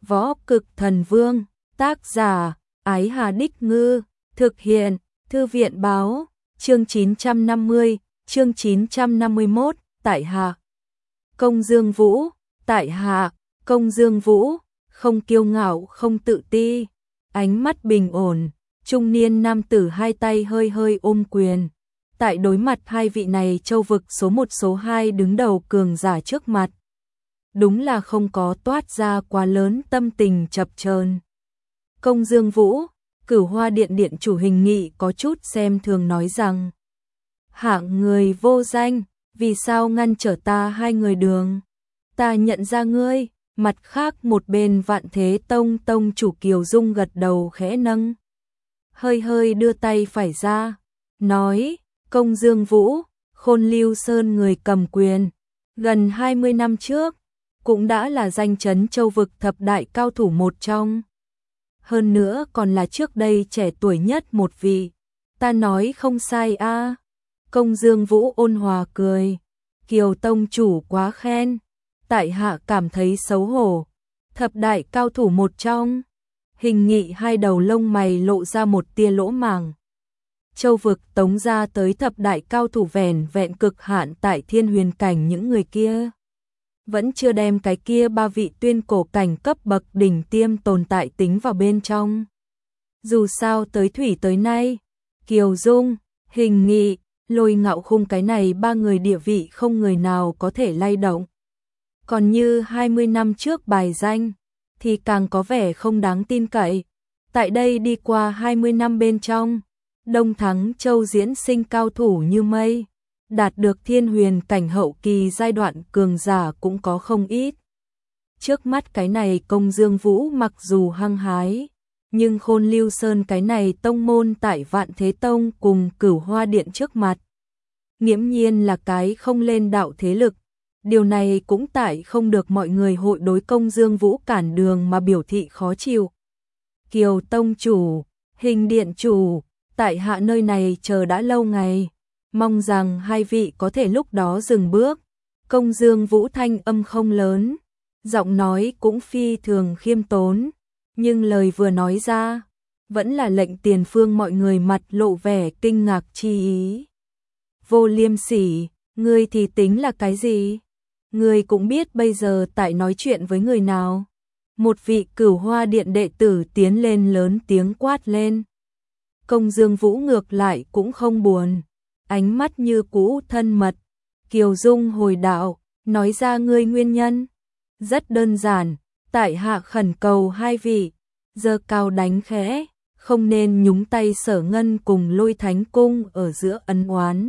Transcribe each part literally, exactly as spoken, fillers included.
Võ Cực Thần Vương, tác giả, Ái Hà Đích Ngư, thực hiện, Thư viện Báo, chương chín trăm năm mươi, chương chín trăm năm mươi mốt, tại hạ. Công Dương Vũ, tại hạ, Công Dương Vũ, không kiêu ngạo không tự ti, ánh mắt bình ổn, trung niên nam tử hai tay hơi hơi ôm quyền. Tại đối mặt hai vị này châu vực số một số hai đứng đầu cường giả trước mặt. Đúng là không có toát ra quá lớn tâm tình chập chờn. Công Dương Vũ, Cửu Hoa Điện điện chủ Hình Nghị có chút xem thường nói rằng: hạng người vô danh, vì sao ngăn trở ta hai người đường? Ta nhận ra ngươi. Mặt khác một bên Vạn Thế Tông tông chủ Kiều Dung gật đầu khẽ nâng, hơi hơi đưa tay phải ra, nói: Công Dương Vũ, Khôn Lưu Sơn người cầm quyền, gần hai mươi năm trước, cũng đã là danh chấn châu vực thập đại cao thủ một trong. Hơn nữa còn là trước đây trẻ tuổi nhất một vị. Ta nói không sai a à. Công Dương Vũ ôn hòa cười. Kiều tông chủ quá khen. Tại hạ cảm thấy xấu hổ. Thập đại cao thủ một trong. Hình Nghị hai đầu lông mày lộ ra một tia lỗ màng. Châu vực tống ra tới thập đại cao thủ vẻn vẹn cực hạn tại thiên huyền cảnh, những người kia vẫn chưa đem cái kia ba vị tuyên cổ cảnh cấp bậc đỉnh tiêm tồn tại tính vào bên trong. Dù sao tới thủy tới nay, Kiều Dung, Hình Nghị, Lôi Ngạo Khung cái này ba người địa vị không người nào có thể lay động. Còn như hai mươi năm trước bài danh thì càng có vẻ không đáng tin cậy. Tại đây đi qua hai mươi năm bên trong, Đông Thắng Châu diễn sinh cao thủ như mây, đạt được thiên huyền cảnh hậu kỳ giai đoạn cường giả cũng có không ít. Trước mắt cái này Công Dương Vũ mặc dù hăng hái, nhưng Khôn Lưu Sơn cái này tông môn tại Vạn Thế Tông cùng Cửu Hoa Điện trước mặt, nghiễm nhiên là cái không lên đạo thế lực. Điều này cũng tại không được mọi người hội đối Công Dương Vũ cản đường mà biểu thị khó chịu. Kiều tông chủ, Hình điện chủ, tại hạ nơi này chờ đã lâu ngày, mong rằng hai vị có thể lúc đó dừng bước. Công Dương Vũ thanh âm không lớn, giọng nói cũng phi thường khiêm tốn, nhưng lời vừa nói ra, vẫn là lệnh tiền phương mọi người mặt lộ vẻ kinh ngạc chi ý. Vô Liêm Sỉ, ngươi thì tính là cái gì? Ngươi cũng biết bây giờ tại nói chuyện với người nào? Một vị Cửu Hoa Điện đệ tử tiến lên lớn tiếng quát lên. Công Dương Vũ ngược lại cũng không buồn, ánh mắt như cũ thân mật. Kiều Dung hồi đạo, nói ra ngươi nguyên nhân. Rất đơn giản, tại hạ khẩn cầu hai vị, giơ cao đánh khẽ, không nên nhúng tay Sở Ngân cùng Lôi Thánh Cung ở giữa ân oán.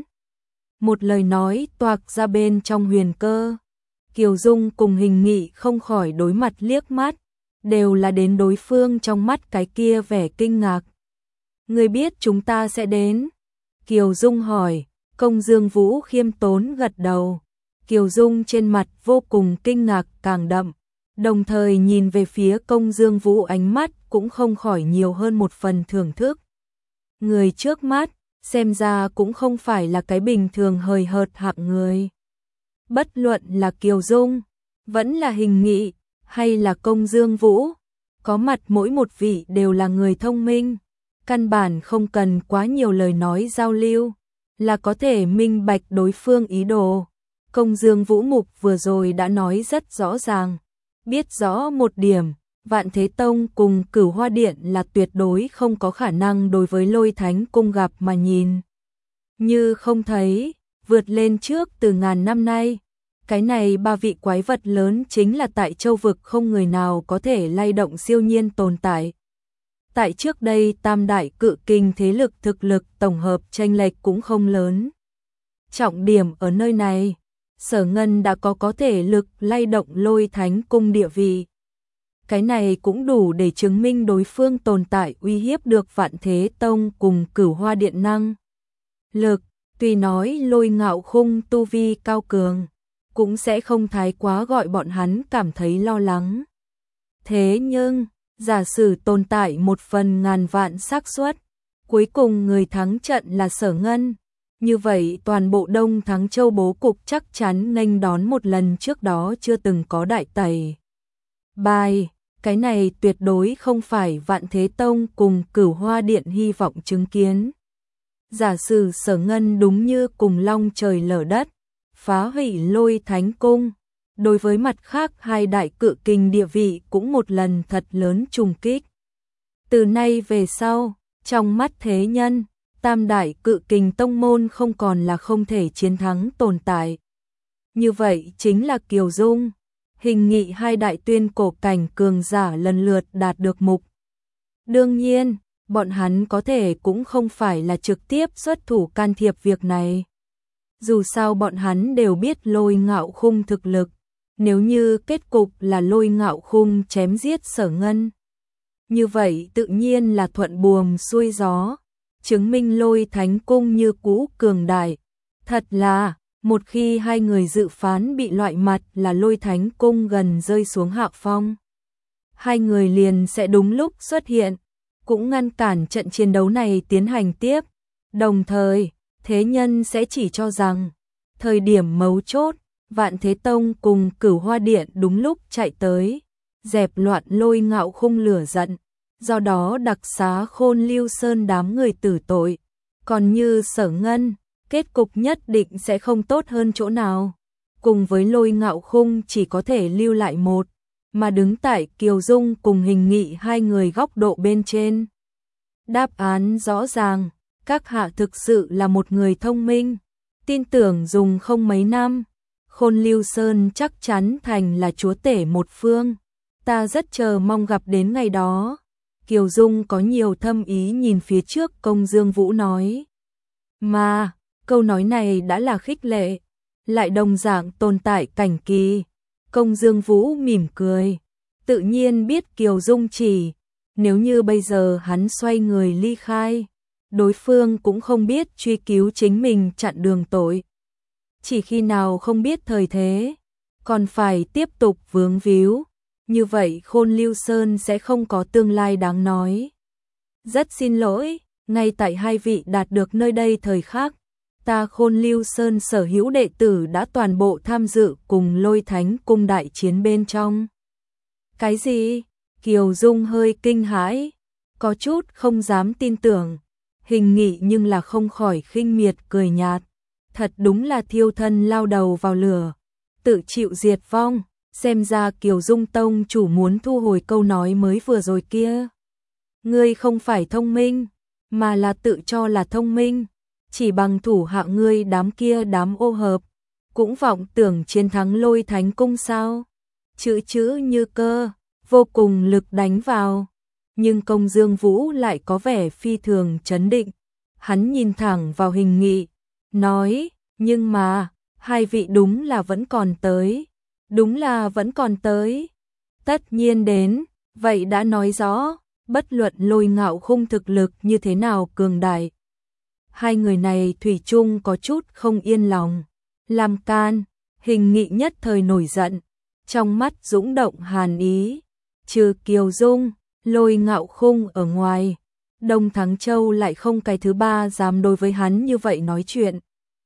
Một lời nói toạc ra bên trong huyền cơ. Kiều Dung cùng Hình Nghị không khỏi đối mặt liếc mắt, đều là đến đối phương trong mắt cái kia vẻ kinh ngạc. Ngươi biết chúng ta sẽ đến? Kiều Dung hỏi. Công Dương Vũ khiêm tốn gật đầu. Kiều Dung trên mặt vô cùng kinh ngạc càng đậm, đồng thời nhìn về phía Công Dương Vũ ánh mắt cũng không khỏi nhiều hơn một phần thưởng thức. Người trước mắt, xem ra cũng không phải là cái bình thường hời hợt hạng người. Bất luận là Kiều Dung, vẫn là Hình Nghị, hay là Công Dương Vũ, có mặt mỗi một vị đều là người thông minh. Căn bản không cần quá nhiều lời nói giao lưu, là có thể minh bạch đối phương ý đồ. Công Dương Vũ mục vừa rồi đã nói rất rõ ràng, biết rõ một điểm, Vạn Thế Tông cùng Cửu Hoa Điện là tuyệt đối không có khả năng đối với Lôi Thánh Cung gặp mà nhìn như không thấy, vượt lên trước từ ngàn năm nay. Cái này ba vị quái vật lớn chính là tại châu vực không người nào có thể lay động siêu nhiên tồn tại. Tại trước đây tam đại cự kình thế lực thực lực tổng hợp chênh lệch cũng không lớn. Trọng điểm ở nơi này, Sở Ngân đã có có thể lực lay động Lôi Thánh Cung địa vị. Cái này cũng đủ để chứng minh đối phương tồn tại uy hiếp được Vạn Thế Tông cùng Cửu Hoa Điện năng lực. Tuy nói Lôi Ngạo Khung tu vi cao cường, cũng sẽ không thái quá gọi bọn hắn cảm thấy lo lắng. Thế nhưng, giả sử tồn tại một phần ngàn vạn xác suất, cuối cùng người thắng trận là Sở Ngân, như vậy toàn bộ Đông Thắng Châu bố cục chắc chắn nghênh đón một lần trước đó chưa từng có đại tẩy bài. Cái này tuyệt đối không phải Vạn Thế Tông cùng Cửu Hoa Điện hy vọng chứng kiến. Giả sử Sở Ngân đúng như cùng long trời lở đất, phá hủy Lôi Thánh Cung, đối với mặt khác hai đại cự kình địa vị cũng một lần thật lớn trùng kích. Từ nay về sau, trong mắt thế nhân, tam đại cự kình tông môn không còn là không thể chiến thắng tồn tại. Như vậy chính là Kiều Dung, Hình Nghị hai đại tuyên cổ cảnh cường giả lần lượt đạt được mục. Đương nhiên, bọn hắn có thể cũng không phải là trực tiếp xuất thủ can thiệp việc này. Dù sao bọn hắn đều biết Lôi Ngạo Khung thực lực, nếu như kết cục là Lôi Ngạo Khung chém giết Sở Ngân, như vậy tự nhiên là thuận buồm xuôi gió, chứng minh Lôi Thánh Cung như cũ cường đại. Thật là, một khi hai người dự phán bị loại mặt là Lôi Thánh Cung gần rơi xuống hạ phong, hai người liền sẽ đúng lúc xuất hiện, cũng ngăn cản trận chiến đấu này tiến hành tiếp. Đồng thời, thế nhân sẽ chỉ cho rằng, thời điểm mấu chốt, Vạn Thế Tông cùng Cửu Hoa Điện đúng lúc chạy tới, dẹp loạn Lôi Ngạo Khung lửa giận, do đó đặc xá Khôn Lưu Sơn đám người tử tội. Còn như Sở Ngân, kết cục nhất định sẽ không tốt hơn chỗ nào. Cùng với Lôi Ngạo Khung chỉ có thể lưu lại một, mà đứng tại Kiều Dung cùng Hình Nghị hai người góc độ bên trên. Đáp án rõ ràng, các hạ thực sự là một người thông minh, tin tưởng dùng không mấy năm, Khôn Lưu Sơn chắc chắn thành là chúa tể một phương. Ta rất chờ mong gặp đến ngày đó. Kiều Dung có nhiều thâm ý nhìn phía trước Công Dương Vũ nói. Mà, câu nói này đã là khích lệ, lại đồng dạng tồn tại cảnh kỳ. Công Dương Vũ mỉm cười, tự nhiên biết Kiều Dung chỉ, nếu như bây giờ hắn xoay người ly khai, đối phương cũng không biết truy cứu chính mình chặn đường tội. Chỉ khi nào không biết thời thế, còn phải tiếp tục vướng víu, như vậy Khôn Lưu Sơn sẽ không có tương lai đáng nói. Rất xin lỗi, ngay tại hai vị đạt được nơi đây thời khắc, ta Khôn Lưu Sơn sở hữu đệ tử đã toàn bộ tham dự cùng Lôi Thánh Cung đại chiến bên trong. Cái gì? Kiều Dung hơi kinh hãi, có chút không dám tin tưởng. Hình Nghị nhưng là không khỏi khinh miệt cười nhạt, thật đúng là thiêu thân lao đầu vào lửa, tự chịu diệt vong. Xem ra Kiều Dung tông chủ muốn thu hồi câu nói mới vừa rồi kia. Ngươi không phải thông minh, mà là tự cho là thông minh, chỉ bằng thủ hạ ngươi đám kia đám ô hợp, cũng vọng tưởng chiến thắng Lôi Thánh Cung sao? Chữ chữ như cơ, vô cùng lực đánh vào. Nhưng Công Dương Vũ lại có vẻ phi thường trấn định. Hắn nhìn thẳng vào Hình Nghị, nói, nhưng mà, hai vị đúng là vẫn còn tới. Đúng là vẫn còn tới. Tất nhiên đến, vậy đã nói rõ, bất luận Lôi Ngạo Khung thực lực như thế nào cường đại. Hai người này thủy chung có chút không yên lòng. Làm can, Hình Nghị nhất thời nổi giận, trong mắt dũng động hàn ý. Trừ Kiều Dung, Lôi Ngạo Khung ở ngoài, Đông Thắng Châu lại không cái thứ ba dám đối với hắn như vậy nói chuyện.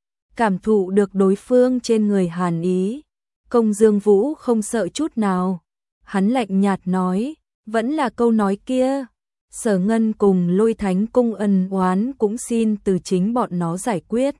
Cảm thụ được đối phương trên người hàn ý, Công Dương Vũ không sợ chút nào. Hắn lạnh nhạt nói, vẫn là câu nói kia, Sở Ngân cùng Lôi Thánh Cung ân oán cũng xin từ chính bọn nó giải quyết.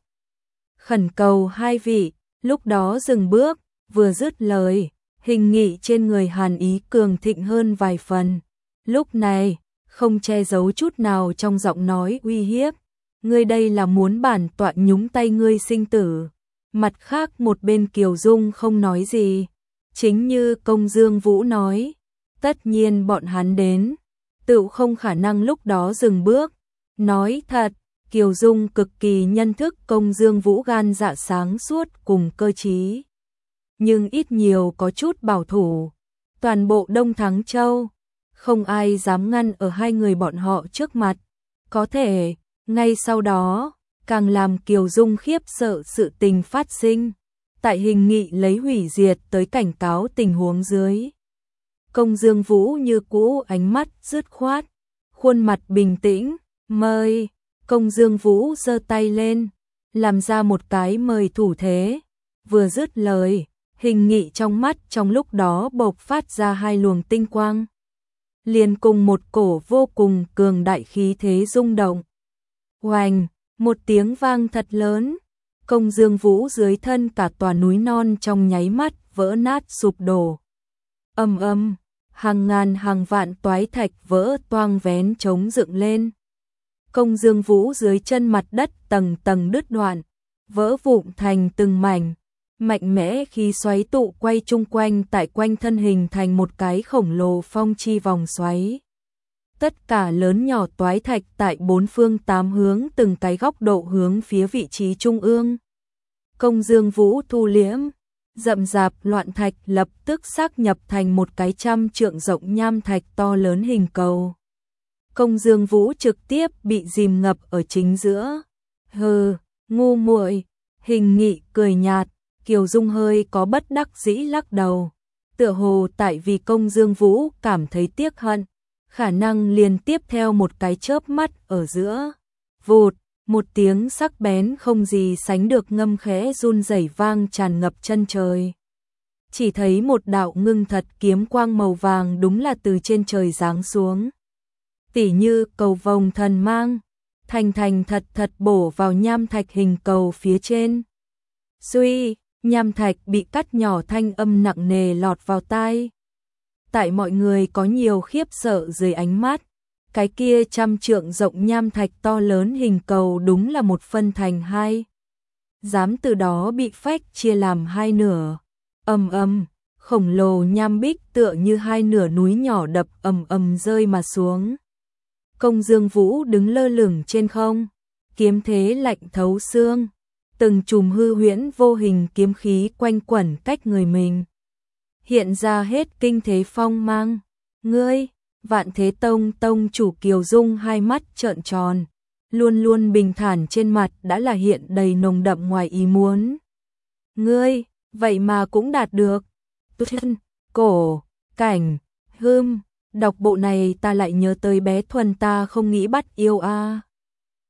Khẩn cầu hai vị, lúc đó dừng bước, vừa dứt lời, Hình Nghị trên người hàn ý cường thịnh hơn vài phần. Lúc này, không che giấu chút nào trong giọng nói uy hiếp, ngươi đây là muốn bản tọa nhúng tay ngươi sinh tử. Mặt khác một bên Kiều Dung không nói gì, chính như Công Dương Vũ nói, tất nhiên bọn hắn đến, tự không khả năng lúc đó dừng bước. Nói thật, Kiều Dung cực kỳ nhận thức Công Dương Vũ gan dạ sáng suốt cùng cơ trí, nhưng ít nhiều có chút bảo thủ. Toàn bộ Đông Thắng Châu, không ai dám ngăn ở hai người bọn họ trước mặt. Có thể, ngay sau đó, càng làm Kiều Dung khiếp sợ sự tình phát sinh. Tại Hình Nghị lấy hủy diệt tới cảnh cáo tình huống dưới, Công Dương Vũ như cũ ánh mắt dứt khoát, khuôn mặt bình tĩnh, mời. Công Dương Vũ giơ tay lên, làm ra một cái mời thủ thế. Vừa dứt lời, Hình Nghị trong mắt trong lúc đó bộc phát ra hai luồng tinh quang. liền cùng một cổ vô cùng cường đại khí thế rung động. Oành, một tiếng vang thật lớn, Công Dương Vũ dưới thân cả tòa núi non trong nháy mắt vỡ nát sụp đổ. Ầm ầm, hàng ngàn hàng vạn toái thạch vỡ toang vén trống dựng lên. Công Dương Vũ dưới chân mặt đất tầng tầng đứt đoạn, vỡ vụn thành từng mảnh, mạnh mẽ khi xoáy tụ quay chung quanh tại quanh thân hình thành một cái khổng lồ phong chi vòng xoáy. Tất cả lớn nhỏ toái thạch tại bốn phương tám hướng từng cái góc độ hướng phía vị trí trung ương. Công Dương Vũ thu liễm, rậm rạp loạn thạch lập tức xác nhập thành một cái trăm trượng rộng nham thạch to lớn hình cầu. Công Dương Vũ trực tiếp bị dìm ngập ở chính giữa. Hừ, ngu muội, Hình Nghị cười nhạt, Kiều Dung hơi có bất đắc dĩ lắc đầu. Tựa hồ tại vì Công Dương Vũ cảm thấy tiếc hận, khả năng liền tiếp theo một cái chớp mắt ở giữa. Vụt, một tiếng sắc bén không gì sánh được ngâm khẽ run rẩy vang tràn ngập chân trời. Chỉ thấy một đạo ngưng thật kiếm quang màu vàng đúng là từ trên trời giáng xuống. Tỉ như cầu vồng thần mang, thành thành thật thật bổ vào nham thạch hình cầu phía trên. Suy, nham thạch bị cắt nhỏ thanh âm nặng nề lọt vào tai. Tại mọi người có nhiều khiếp sợ dưới ánh mắt, cái kia trăm trượng rộng nham thạch to lớn hình cầu đúng là một phân thành hai. Dám từ đó bị phách chia làm hai nửa. Ầm ầm, khổng lồ nham bích tựa như hai nửa núi nhỏ đập ầm ầm rơi mà xuống. Công Dương Vũ đứng lơ lửng trên không, kiếm thế lạnh thấu xương, từng chùm hư huyễn vô hình kiếm khí quanh quẩn cách người mình. Hiện ra hết kinh thế phong mang. Ngươi, Vạn Thế Tông tông chủ Kiều Dung hai mắt trợn tròn, luôn luôn bình thản trên mặt đã là hiện đầy nồng đậm ngoài ý muốn. Ngươi, vậy mà cũng đạt được. Tuân, cổ, cảnh, hươm, đọc bộ này ta lại nhớ tới bé Thuần ta không nghĩ bắt yêu a. À.